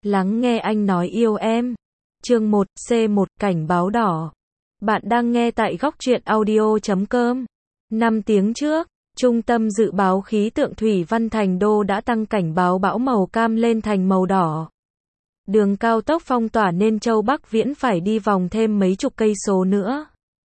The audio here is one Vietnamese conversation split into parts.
Lắng nghe anh nói yêu em. Chương 1, C1, cảnh báo đỏ. Bạn đang nghe tại góc truyện audio.com. 5 tiếng trước, Trung tâm Dự báo Khí tượng Thủy văn Thành Đô đã tăng cảnh báo bão màu cam lên thành màu đỏ. Đường cao tốc phong tỏa nên Châu Bắc Viễn phải đi vòng thêm mấy chục cây số nữa.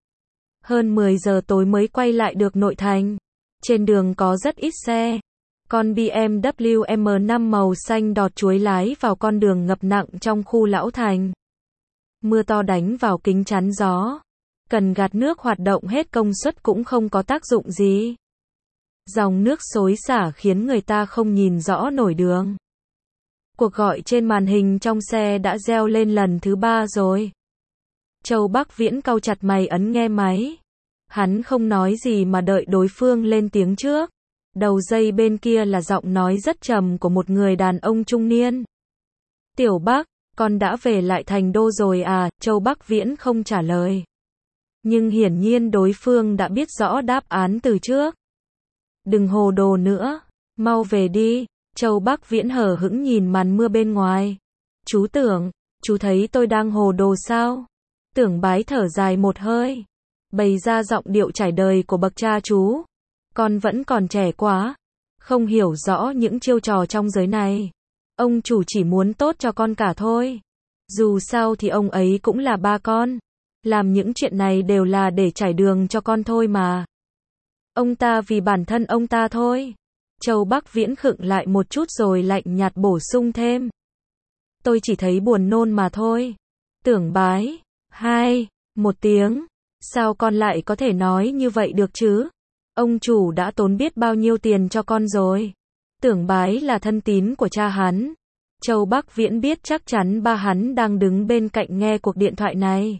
Hơn 10 giờ tối mới quay lại được nội thành. Trên đường có rất ít xe. Con BMW M5 màu xanh đọt chuối lái vào con đường ngập nặng trong khu Lão Thành. Mưa to đánh vào kính chắn gió. Cần gạt nước hoạt động hết công suất cũng không có tác dụng gì. Dòng nước xối xả khiến người ta không nhìn rõ nổi đường. Cuộc gọi trên màn hình trong xe đã reo lên lần thứ 3 rồi. Châu Bắc Viễn cau chặt mày ấn nghe máy. Hắn không nói gì mà đợi đối phương lên tiếng trước. Đầu dây bên kia là giọng nói rất trầm của một người đàn ông trung niên. Tiểu Bắc, con đã về lại Thành Đô rồi à? Châu Bắc Viễn không trả lời. Nhưng hiển nhiên đối phương đã biết rõ đáp án từ trước. Đừng hồ đồ nữa, mau về đi. Châu Bắc Viễn hờ hững nhìn màn mưa bên ngoài. Chú Tưởng, chú thấy tôi đang hồ đồ sao? Tưởng Bái thở dài một hơi, bày ra giọng điệu trải đời của bậc cha chú. Con vẫn còn trẻ quá, không hiểu rõ những chiêu trò trong giới này. Ông chủ chỉ muốn tốt cho con cả thôi. Dù sao thì ông ấy cũng là ba con. Làm những chuyện này đều là để trải đường cho con thôi mà. Ông ta vì bản thân ông ta thôi. Châu Bắc Viễn khựng lại một chút rồi lạnh nhạt bổ sung thêm. Tôi chỉ thấy buồn nôn mà thôi. Tưởng Bái, một tiếng. Sao con lại có thể nói như vậy được chứ? Ông chủ đã tốn biết bao nhiêu tiền cho con rồi. Tưởng Bái là thân tín của cha hắn. Châu Bắc Viễn biết chắc chắn ba hắn đang đứng bên cạnh nghe cuộc điện thoại này.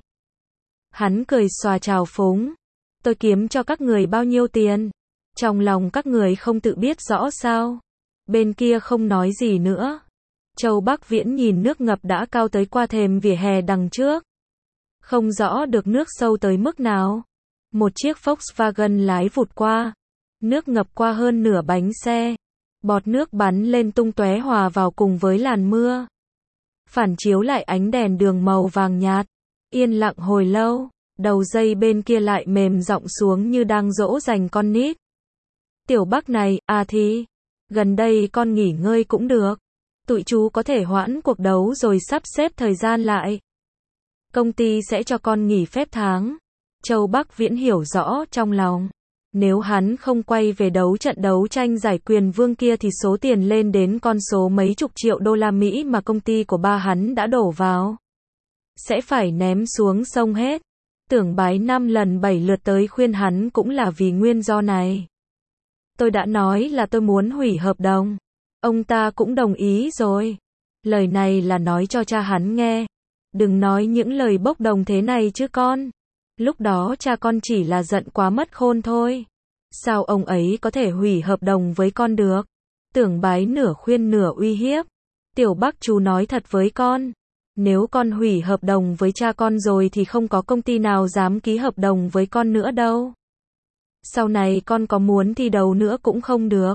Hắn cười xòa trào phúng. Tôi kiếm cho các người bao nhiêu tiền? Trong lòng các người không tự biết rõ sao? Bên kia không nói gì nữa. Châu Bắc Viễn nhìn nước ngập đã cao tới qua thềm vỉa hè đằng trước. Không rõ được nước sâu tới mức nào. Một chiếc Volkswagen lái vụt qua. Nước ngập qua hơn nửa bánh xe. Bọt nước bắn lên tung tóe hòa vào cùng với làn mưa. Phản chiếu lại ánh đèn đường màu vàng nhạt. Yên lặng hồi lâu, đầu dây bên kia lại mềm giọng xuống như đang dỗ dành con nít. Tiểu Bắc này, à thì, gần đây con nghỉ ngơi cũng được. Tụi chú có thể hoãn cuộc đấu rồi sắp xếp thời gian lại. Công ty sẽ cho con nghỉ phép tháng. Châu Bắc Viễn hiểu rõ trong lòng. Nếu hắn không quay về đấu trận đấu tranh giải quyền vương kia thì số tiền lên đến con số mấy chục triệu đô la Mỹ mà công ty của ba hắn đã đổ vào. Sẽ phải ném xuống sông hết. Tưởng Bái 5 lần 7 lượt tới khuyên hắn cũng là vì nguyên do này. Tôi đã nói là tôi muốn hủy hợp đồng. Ông ta cũng đồng ý rồi. Lời này là nói cho cha hắn nghe. Đừng nói những lời bốc đồng thế này chứ con. Lúc đó cha con chỉ là giận quá mất khôn thôi. Sao ông ấy có thể hủy hợp đồng với con được? Tưởng Bái nửa khuyên nửa uy hiếp. Tiểu Bắc chú nói thật với con. Nếu con hủy hợp đồng với cha con rồi thì không có công ty nào dám ký hợp đồng với con nữa đâu. Sau này con có muốn thi đấu nữa cũng không được.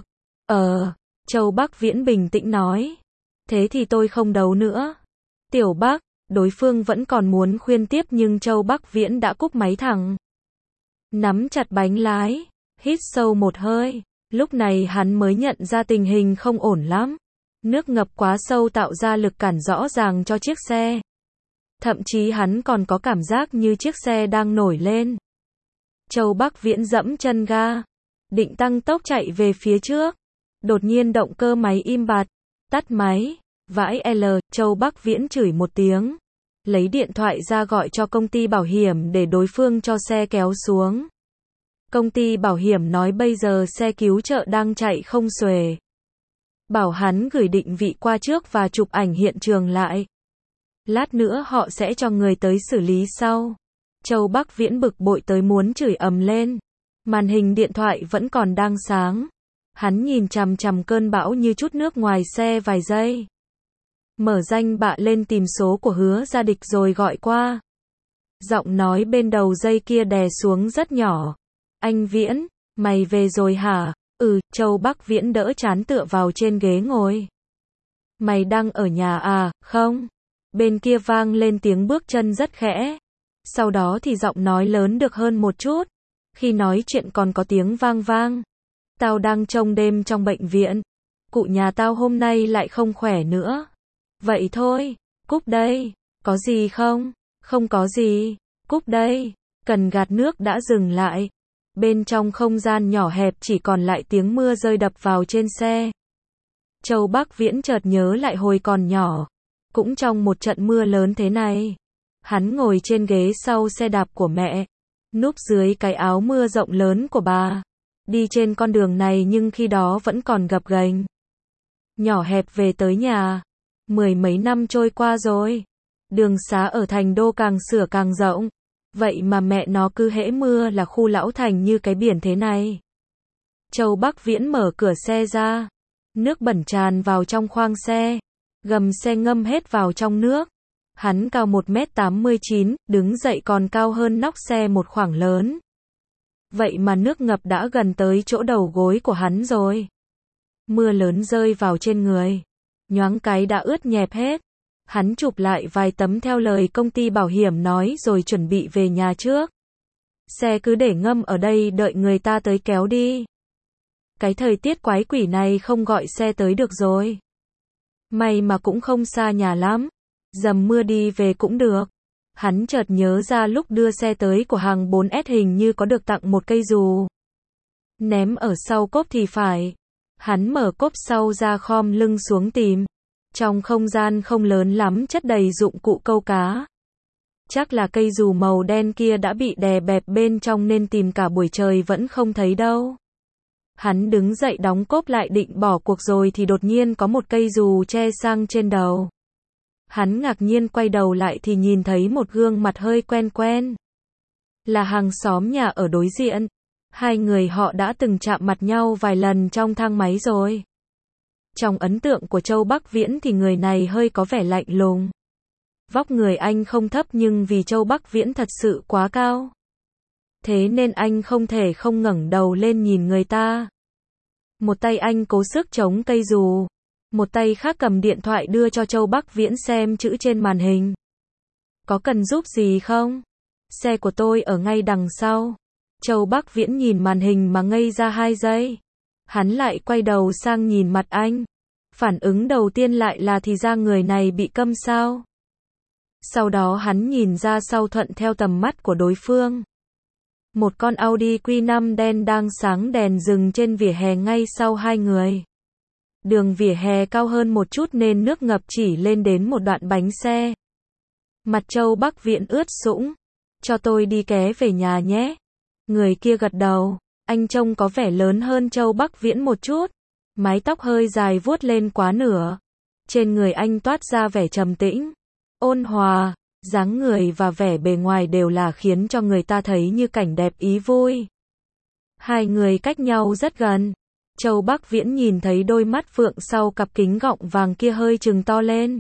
Châu Bắc Viễn bình tĩnh nói. Thế thì tôi không đấu nữa. Tiểu Bắc, đối phương vẫn còn muốn khuyên tiếp nhưng Châu Bắc Viễn đã cúp máy thẳng. Nắm chặt bánh lái, hít sâu một hơi. Lúc này hắn mới nhận ra tình hình không ổn lắm. Nước ngập quá sâu tạo ra lực cản rõ ràng cho chiếc xe. Thậm chí hắn còn có cảm giác như chiếc xe đang nổi lên. Châu Bắc Viễn dẫm chân ga, định tăng tốc chạy về phía trước. Đột nhiên động cơ máy im bặt, tắt máy, vãi L, Châu Bắc Viễn chửi một tiếng. Lấy điện thoại ra gọi cho công ty bảo hiểm để đối phương cho xe kéo xuống. Công ty bảo hiểm nói bây giờ xe cứu trợ đang chạy không xuể. Bảo hắn gửi định vị qua trước và chụp ảnh hiện trường lại. Lát nữa họ sẽ cho người tới xử lý sau. Châu Bắc Viễn bực bội tới muốn chửi ầm lên. Màn hình điện thoại vẫn còn đang sáng. Hắn nhìn chằm chằm cơn bão như chút nước ngoài xe vài giây. Mở danh bạ lên tìm số của Hứa Gia Địch rồi gọi qua. Giọng nói bên đầu dây kia đè xuống rất nhỏ. Anh Viễn, mày về rồi hả? Châu Bắc Viễn đỡ chán tựa vào trên ghế ngồi. Mày đang ở nhà à, không? Bên kia vang lên tiếng bước chân rất khẽ. Sau đó thì giọng nói lớn được hơn một chút. Khi nói chuyện còn có tiếng vang vang. Tao đang trông đêm trong bệnh viện. Cụ nhà tao hôm nay lại không khỏe nữa. Vậy thôi, cúp đây. Có gì không? Không có gì. Cúp đây. Cần gạt nước đã dừng lại. Bên trong không gian nhỏ hẹp chỉ còn lại tiếng mưa rơi đập vào trên xe. Châu Bắc Viễn chợt nhớ lại hồi còn nhỏ. Cũng trong một trận mưa lớn thế này. Hắn ngồi trên ghế sau xe đạp của mẹ. Núp dưới cái áo mưa rộng lớn của bà. Đi trên con đường này nhưng khi đó vẫn còn gập ghềnh. Nhỏ hẹp về tới nhà. Mười mấy năm trôi qua rồi. Đường xá ở thành đô càng sửa càng rộng. Vậy mà mẹ nó cứ hễ mưa là khu lão thành như cái biển thế này. Châu Bắc Viễn mở cửa xe ra. Nước bẩn tràn vào trong khoang xe. Gầm xe ngâm hết vào trong nước. Hắn cao 1m89, đứng dậy còn cao hơn nóc xe một khoảng lớn. Vậy mà nước ngập đã gần tới chỗ đầu gối của hắn rồi. Mưa lớn rơi vào trên người. Nhoáng cái đã ướt nhẹp hết. Hắn chụp lại vài tấm theo lời công ty bảo hiểm nói rồi chuẩn bị về nhà trước. Xe cứ để ngâm ở đây đợi người ta tới kéo đi. Cái thời tiết quái quỷ này không gọi xe tới được rồi. May mà cũng không xa nhà lắm. Dầm mưa đi về cũng được. Hắn chợt nhớ ra lúc đưa xe tới của hàng 4S hình như có được tặng một cây dù. Ném ở sau cốp thì phải. Hắn mở cốp sau ra khom lưng xuống tìm. Trong không gian không lớn lắm chất đầy dụng cụ câu cá. Chắc là cây dù màu đen kia đã bị đè bẹp bên trong nên tìm cả buổi trời vẫn không thấy đâu. Hắn đứng dậy đóng cốp lại định bỏ cuộc rồi thì đột nhiên có một cây dù che sang trên đầu. Hắn ngạc nhiên quay đầu lại thì nhìn thấy một gương mặt hơi quen quen. Là hàng xóm nhà ở đối diện. Hai người họ đã từng chạm mặt nhau vài lần trong thang máy rồi. Trong ấn tượng của Châu Bắc Viễn thì người này hơi có vẻ lạnh lùng. Vóc người anh không thấp nhưng vì Châu Bắc Viễn thật sự quá cao. Thế nên anh không thể không ngẩng đầu lên nhìn người ta. Một tay anh cố sức chống cây dù. Một tay khác cầm điện thoại đưa cho Châu Bắc Viễn xem chữ trên màn hình. Có cần giúp gì không? Xe của tôi ở ngay đằng sau. Châu Bắc Viễn nhìn màn hình mà ngây ra 2 giây. Hắn lại quay đầu sang nhìn mặt anh. Phản ứng đầu tiên lại là thì ra người này bị câm sao. Sau đó hắn nhìn ra sau thuận theo tầm mắt của đối phương. Một con Audi Q5 đen đang sáng đèn dừng trên vỉa hè ngay sau hai người. Đường vỉa hè cao hơn một chút nên nước ngập chỉ lên đến một đoạn bánh xe. Mặt Châu Bắc Viễn ướt sũng. Cho tôi đi ké về nhà nhé. Người kia gật đầu. Anh trông có vẻ lớn hơn Châu Bắc Viễn một chút. Mái tóc hơi dài vuốt lên quá nửa. Trên người anh toát ra vẻ trầm tĩnh, ôn hòa, dáng người và vẻ bề ngoài đều là khiến cho người ta thấy như cảnh đẹp ý vui. Hai người cách nhau rất gần. Châu Bắc Viễn nhìn thấy đôi mắt phượng sau cặp kính gọng vàng kia hơi trừng to lên.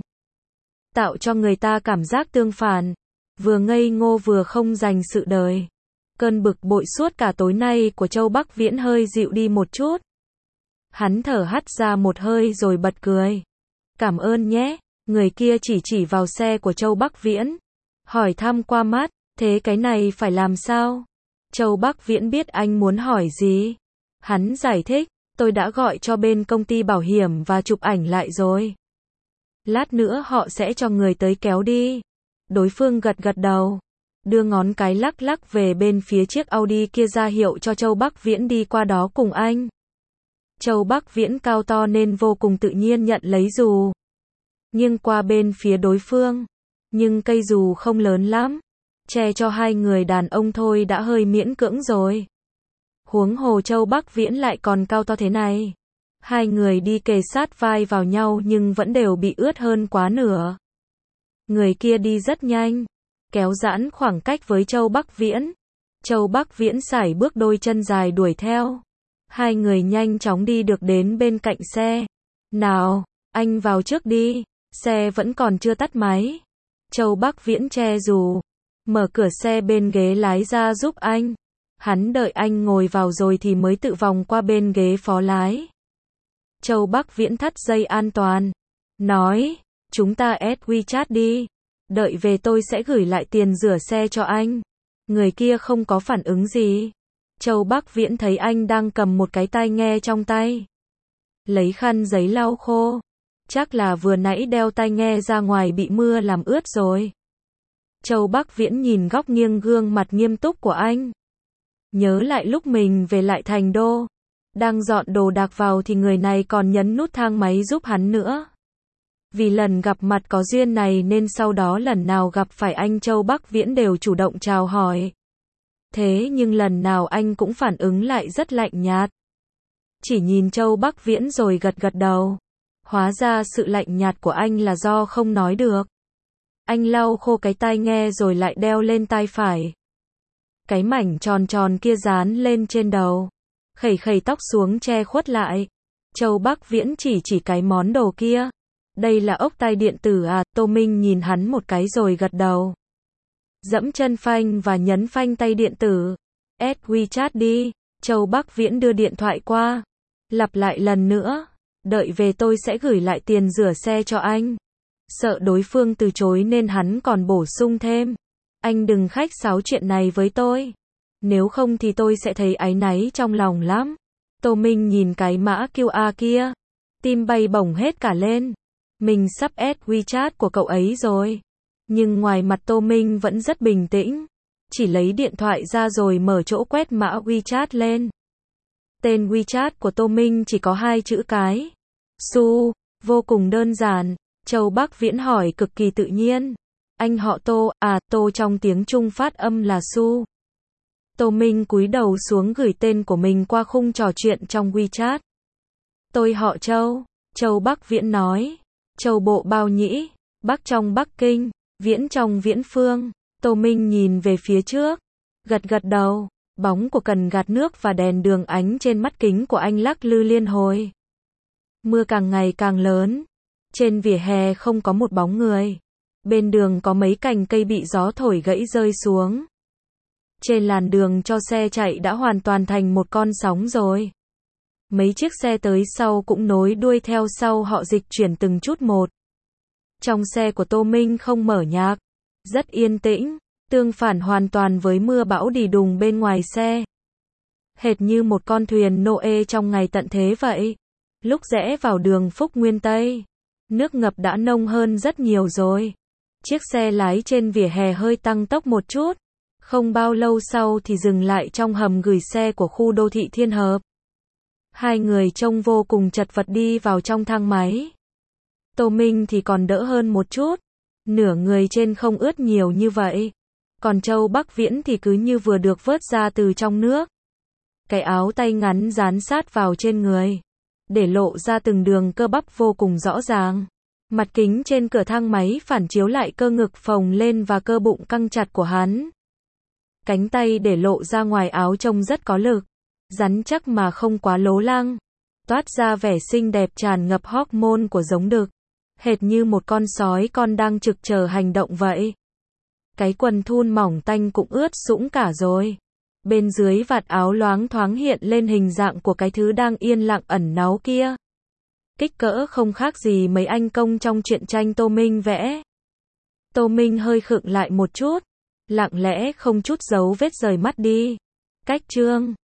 Tạo cho người ta cảm giác tương phản. Vừa ngây ngô vừa không dành sự đời. Cơn bực bội suốt cả tối nay của Châu Bắc Viễn hơi dịu đi một chút. Hắn thở hắt ra một hơi rồi bật cười. Cảm ơn nhé. Người kia chỉ vào xe của Châu Bắc Viễn. Hỏi thăm qua mắt. Thế cái này phải làm sao? Châu Bắc Viễn biết anh muốn hỏi gì. Hắn giải thích. Tôi đã gọi cho bên công ty bảo hiểm và chụp ảnh lại rồi. Lát nữa họ sẽ cho người tới kéo đi. Đối phương gật đầu. Đưa ngón cái lắc lắc về bên phía chiếc Audi kia ra hiệu cho Châu Bắc Viễn đi qua đó cùng anh. Châu Bắc Viễn cao to nên vô cùng tự nhiên nhận lấy dù. Nhưng qua bên phía đối phương. Nhưng cây dù không lớn lắm. Che cho hai người đàn ông thôi đã hơi miễn cưỡng rồi. Huống hồ Châu Bắc Viễn lại còn cao to thế này. Hai người đi kề sát vai vào nhau nhưng vẫn đều bị ướt hơn quá nửa. Người kia đi rất nhanh. Kéo giãn khoảng cách với Châu Bắc Viễn. Châu Bắc Viễn sải bước đôi chân dài đuổi theo. Hai người nhanh chóng đi được đến bên cạnh xe. Nào, anh vào trước đi. Xe vẫn còn chưa tắt máy. Châu Bắc Viễn che dù. Mở cửa xe bên ghế lái ra giúp anh. Hắn đợi anh ngồi vào rồi thì mới tự vòng qua bên ghế phó lái. Châu Bắc Viễn thắt dây an toàn. nói, chúng ta add WeChat đi. Đợi về tôi sẽ gửi lại tiền rửa xe cho anh. Người kia không có phản ứng gì. Châu Bắc Viễn thấy anh đang cầm một cái tai nghe trong tay. Lấy khăn giấy lau khô. Chắc là vừa nãy đeo tai nghe ra ngoài bị mưa làm ướt rồi. Châu Bắc Viễn nhìn góc nghiêng gương mặt nghiêm túc của anh. Nhớ lại lúc mình về lại thành đô. Đang dọn đồ đạc vào thì người này còn nhấn nút thang máy giúp hắn nữa. Vì lần gặp mặt có duyên này nên sau đó lần nào gặp phải anh Châu Bắc Viễn đều chủ động chào hỏi. Thế nhưng lần nào anh cũng phản ứng lại rất lạnh nhạt. Chỉ nhìn Châu Bắc Viễn rồi gật gật đầu. Hóa ra sự lạnh nhạt của anh là do không nói được. Anh lau khô cái tai nghe rồi lại đeo lên tai phải. Cái mảnh tròn tròn kia dán lên trên đầu. Khẩy khẩy tóc xuống che khuất lại. Châu Bắc Viễn chỉ cái món đồ kia. Đây là ốc tai điện tử à? Tô Minh nhìn hắn một cái rồi gật đầu. Dẫm chân phanh và nhấn phanh tay điện tử. Add WeChat đi. Châu Bắc Viễn đưa điện thoại qua. Lặp lại lần nữa. Đợi về tôi sẽ gửi lại tiền rửa xe cho anh. Sợ đối phương từ chối nên hắn còn bổ sung thêm. Anh đừng khách sáo chuyện này với tôi. Nếu không thì tôi sẽ thấy áy náy trong lòng lắm. Tô Minh nhìn cái mã QR kia. Tim bay bổng hết cả lên. Mình sắp add WeChat của cậu ấy rồi. Nhưng ngoài mặt Tô Minh vẫn rất bình tĩnh. Chỉ lấy điện thoại ra rồi mở chỗ quét mã WeChat lên. Tên WeChat của Tô Minh chỉ có 2 chữ cái. Su, vô cùng đơn giản. Châu Bắc Viễn hỏi cực kỳ tự nhiên. Anh họ Tô, à, Tô trong tiếng Trung phát âm là Su. Tô Minh cúi đầu xuống gửi tên của mình qua khung trò chuyện trong WeChat. Tôi họ Châu. Châu Bắc Viễn nói. Châu bộ bao nhĩ, Bắc trong Bắc Kinh, Viễn trong Viễn Phương. Tô Minh nhìn về phía trước. Gật gật đầu. Bóng của cần gạt nước và đèn đường ánh trên mắt kính của anh lắc lư liên hồi. Mưa càng ngày càng lớn. Trên vỉa hè không có một bóng người. Bên đường có mấy cành cây bị gió thổi gãy rơi xuống. Trên làn đường cho xe chạy đã hoàn toàn thành một con sóng rồi. Mấy chiếc xe tới sau cũng nối đuôi theo sau họ dịch chuyển từng chút một. Trong xe của Tô Minh không mở nhạc. Rất yên tĩnh. Tương phản hoàn toàn với mưa bão đì đùng bên ngoài xe. Hệt như một con thuyền Noe trong ngày tận thế vậy. Lúc rẽ vào đường Phúc Nguyên Tây. Nước ngập đã nông hơn rất nhiều rồi. Chiếc xe lái trên vỉa hè hơi tăng tốc một chút. Không bao lâu sau thì dừng lại trong hầm gửi xe của khu đô thị Thiên Hợp. Hai người trông vô cùng chật vật đi vào trong thang máy. Tô Minh thì còn đỡ hơn một chút. Nửa người trên không ướt nhiều như vậy. Còn Châu Bắc Viễn thì cứ như vừa được vớt ra từ trong nước. Cái áo tay ngắn dán sát vào trên người. Để lộ ra từng đường cơ bắp vô cùng rõ ràng. Mặt kính trên cửa thang máy phản chiếu lại cơ ngực phồng lên và cơ bụng căng chặt của hắn. Cánh tay để lộ ra ngoài áo trông rất có lực. Rắn chắc mà không quá lố lăng. Toát ra vẻ xinh đẹp tràn ngập hormone của giống đực. Hệt như một con sói con đang trực chờ hành động vậy. Cái quần thun mỏng tanh cũng ướt sũng cả rồi. Bên dưới vạt áo loáng thoáng hiện lên hình dạng của cái thứ đang yên lặng ẩn náu kia. Kích cỡ không khác gì mấy anh công trong truyện tranh Tô Minh vẽ. Tô Minh hơi khựng lại một chút. Lặng lẽ không chút dấu vết rời mắt đi. Cách chương